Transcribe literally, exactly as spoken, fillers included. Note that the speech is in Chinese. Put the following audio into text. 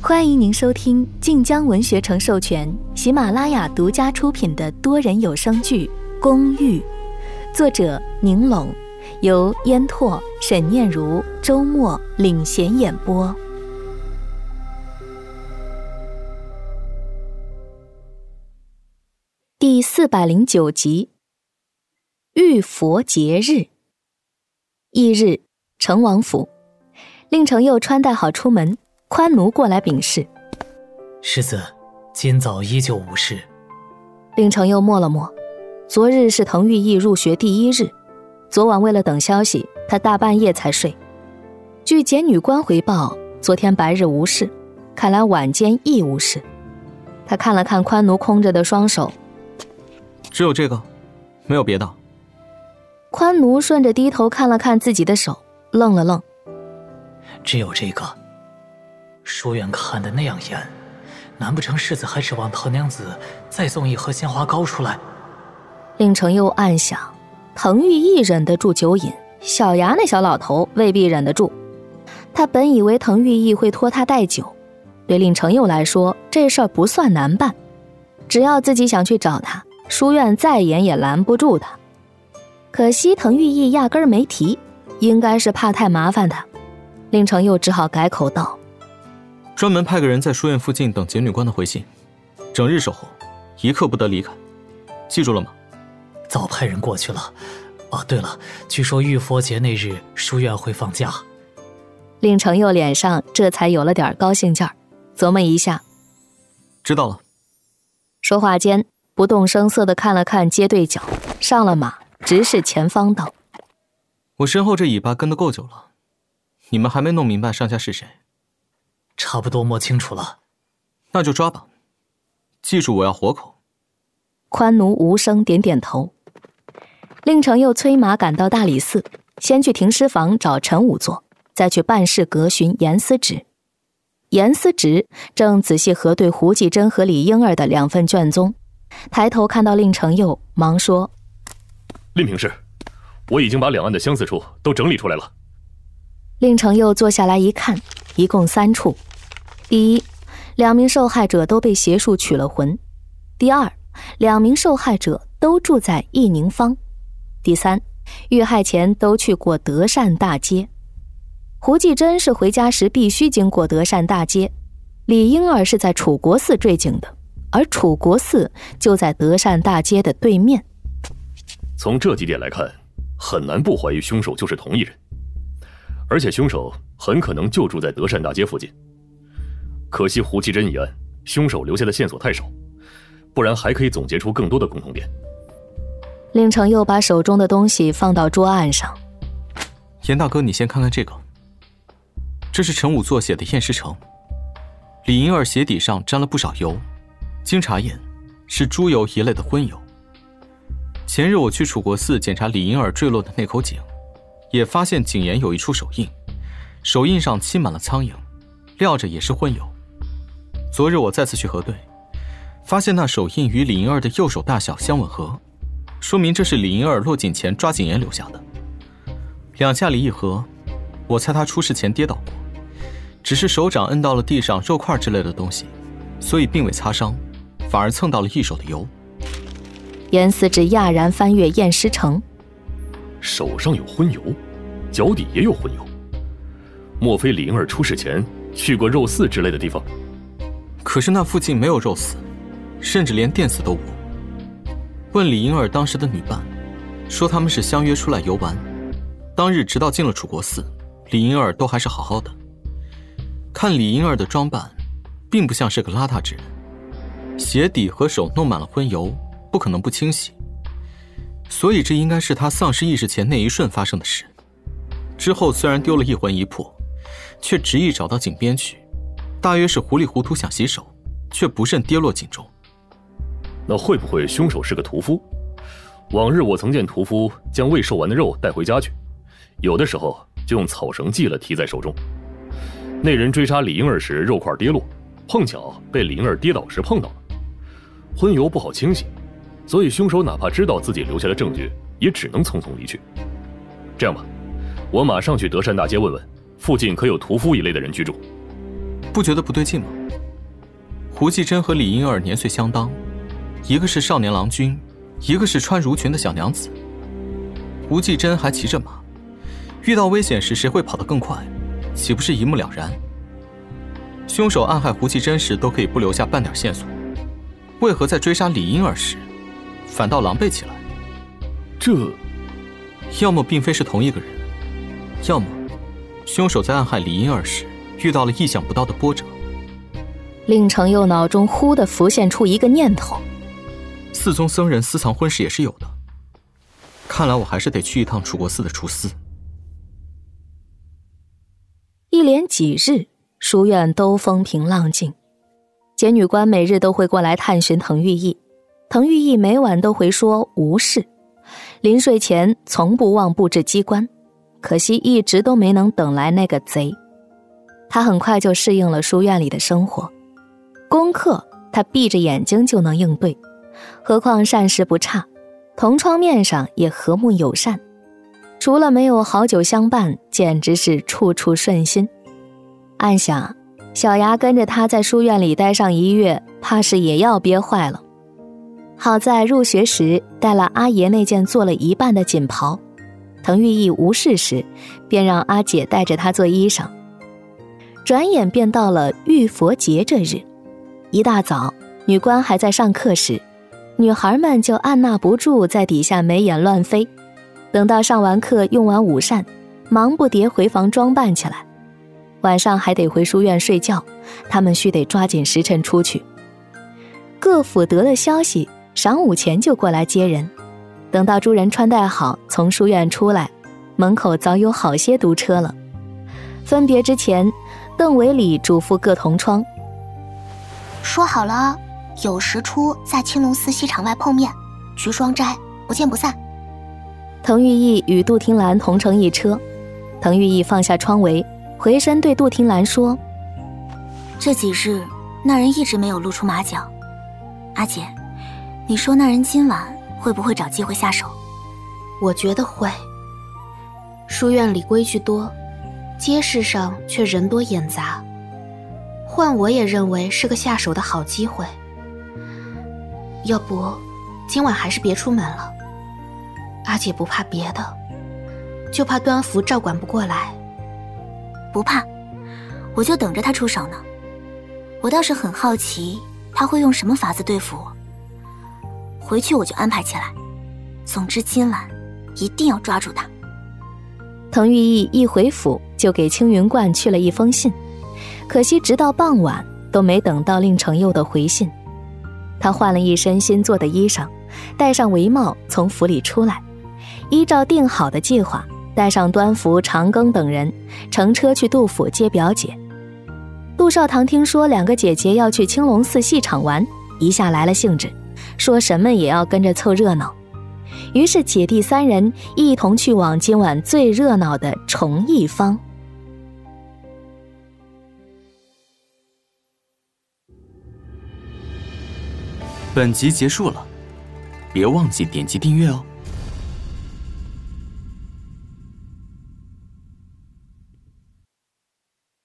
欢迎您收听晋江文学城授权、喜马拉雅独家出品的多人有声剧《公寓》，作者宁龙，由烟拓、沈念如、周末领衔演播。第四百零九集，浴佛节日。翌日，成王府，令程佑穿戴好出门，宽奴过来禀示： 世子，今早依旧无事。 令程佑默了默，昨日是滕玉义入学第一日，昨晚为了等消息，他大半夜才睡。据检女官回报，昨天白日无事，看来晚间亦无事。他看了看宽奴空着的双手， 只有这个，没有别的。 宽奴顺着低头看了看自己的手，愣了愣。 只有这个？书院看得那样严，难不成世子还指望唐娘子再送一盒鲜花糕出来？ 令程佑暗想，滕玉义忍得住酒瘾，小牙那小老头未必忍得住。他本以为滕玉义会托他带酒，对令程佑来说，这事儿不算难办，只要自己想去找他，书院再严也拦不住他。可惜滕玉义压根儿没提，应该是怕太麻烦他。令程佑只好改口道： 专门派个人在书院附近等检女官的回信，整日守候，一刻不得离开，记住了吗？ 早派人过去了。哦，对了，据说浴佛节那日书院会放假。 令程佑脸上这才有了点高兴劲儿，琢磨一下， 知道了。 说话间，不动声色地看了看街对角，上了马，直视前方道： 我身后这尾巴跟得够久了，你们还没弄明白上下是谁？ 差不多摸清楚了。 那就抓吧，记住我要活口。 宽奴无声点点头。令程又催马赶到大理寺，先去停尸房找陈仵作，再去办事阁询严思直。严思直正仔细核对胡继珍和李婴儿的两份卷宗，抬头看到令程佑，忙说： 令平事，我已经把两岸的相似处都整理出来了。 令程佑坐下来一看，一共三处。第一，两名受害者都被邪术取了魂；第二，两名受害者都住在义宁坊；第三，遇害前都去过德善大街。胡继珍是回家时必须经过德善大街，李婴儿是在楚国寺坠井的，而楚国寺就在德善大街的对面。 从这几点来看，很难不怀疑凶手就是同一人，而且凶手很可能就住在德善大街附近。可惜胡继珍一案，凶手留下的线索太少，不然还可以总结出更多的共同点。 令程又把手中的东西放到桌案上。 严大哥，你先看看这个，这是陈仵作写的验尸呈，李婴儿鞋底上沾了不少油，经查验是猪油一类的荤油。前日我去楚国寺检查李婴儿坠落的那口井，也发现井沿有一处手印，手印上漆满了苍蝇，料着也是荤油。昨日我再次去核对，发现那手印与李婴儿的右手大小相吻合，说明这是李婴儿落井前抓井沿留下的。两下里一合，我猜他出事前跌倒过，只是手掌摁到了地上肉块之类的东西，所以并未擦伤，反而蹭到了一手的油。 严思直讶然翻阅验尸呈， 手上有荤油，脚底也有荤油，莫非李婴儿出事前去过肉寺之类的地方？ 可是那附近没有肉寺，甚至连店肆都无。问李婴儿当时的女伴，说他们是相约出来游玩，当日直到进了楚国寺，李婴儿都还是好好的。看李婴儿的装扮，并不像是个邋遢之人，鞋底和手弄满了荤油，不可能不清洗，所以这应该是他丧失意识前那一瞬发生的事。之后虽然丢了一魂一魄，却执意找到井边去，大约是糊里糊涂想洗手，却不慎跌落井中。 那会不会凶手是个屠夫？往日我曾见屠夫将未受完的肉带回家去，有的时候就用草绳系了提在手中。那人追杀李婴儿时肉块跌落，碰巧被李婴儿跌倒时碰到了。荤油不好清洗，所以凶手哪怕知道自己留下的证据，也只能匆匆离去。这样吧，我马上去德善大街问问，附近可有屠夫一类的人居住。 不觉得不对劲吗？胡继珍和李银儿年岁相当，一个是少年郎君，一个是穿襦裙的小娘子。胡继珍还骑着马，遇到危险时谁会跑得更快，岂不是一目了然？凶手暗害胡继珍时都可以不留下半点线索，为何在追杀李银儿时反倒狼狈起来？ 这要么并非是同一个人，要么凶手在暗害李银儿时遇到了意想不到的波折。 令程佑脑中忽地浮现出一个念头： 寺宗僧人私藏婚事也是有的，看来我还是得去一趟楚国寺的厨司。 一连几日，书院都风平浪静，监女官每日都会过来探寻滕玉义，滕玉义每晚都会说无事，临睡前从不忘布置机关，可惜一直都没能等来那个贼。他很快就适应了书院里的生活，功课他闭着眼睛就能应对，何况膳食不差，同窗面上也和睦友善，除了没有好酒相伴，简直是处处顺心。暗想，小牙跟着他在书院里待上一月，怕是也要憋坏了。好在入学时带了阿爷那件做了一半的锦袍，滕玉义无事时便让阿姐带着他做衣裳。转眼便到了浴佛节这日，一大早女官还在上课时，女孩们就按捺不住在底下眉眼乱飞，等到上完课用完午膳，忙不迭回房装扮起来。晚上还得回书院睡觉，他们须得抓紧时辰出去。各府得了消息，晌午前就过来接人。等到诸人穿戴好从书院出来，门口早有好些毒车了。分别之前，邓维礼嘱咐各同窗： 说好了，酉时初在青龙寺西场外碰面，菊双斋，不见不散。 滕玉义与杜听兰同乘一车，滕玉义放下窗围，回身对杜听兰说： 这几日那人一直没有露出马脚，阿姐，你说那人今晚会不会找机会下手？ 我觉得会。书院里规矩多，街市上却人多眼杂，换我也认为是个下手的好机会。要不今晚还是别出门了，阿姐不怕别的，就怕端福照管不过来。 不怕，我就等着他出手呢。我倒是很好奇他会用什么法子对付我，回去我就安排起来。总之今晚一定要抓住他。 滕玉义一回府就给青云观去了一封信，可惜直到傍晚都没等到令程佑的回信。他换了一身新做的衣裳，戴上围帽从府里出来，依照定好的计划，带上端福、长庚等人乘车去杜府接表姐。杜少堂听说两个姐姐要去青龙寺戏场玩，一下来了兴致，说什么也要跟着凑热闹。于是姐弟三人一同去往今晚最热闹的崇义坊。 本集结束了，别忘记点击订阅哦。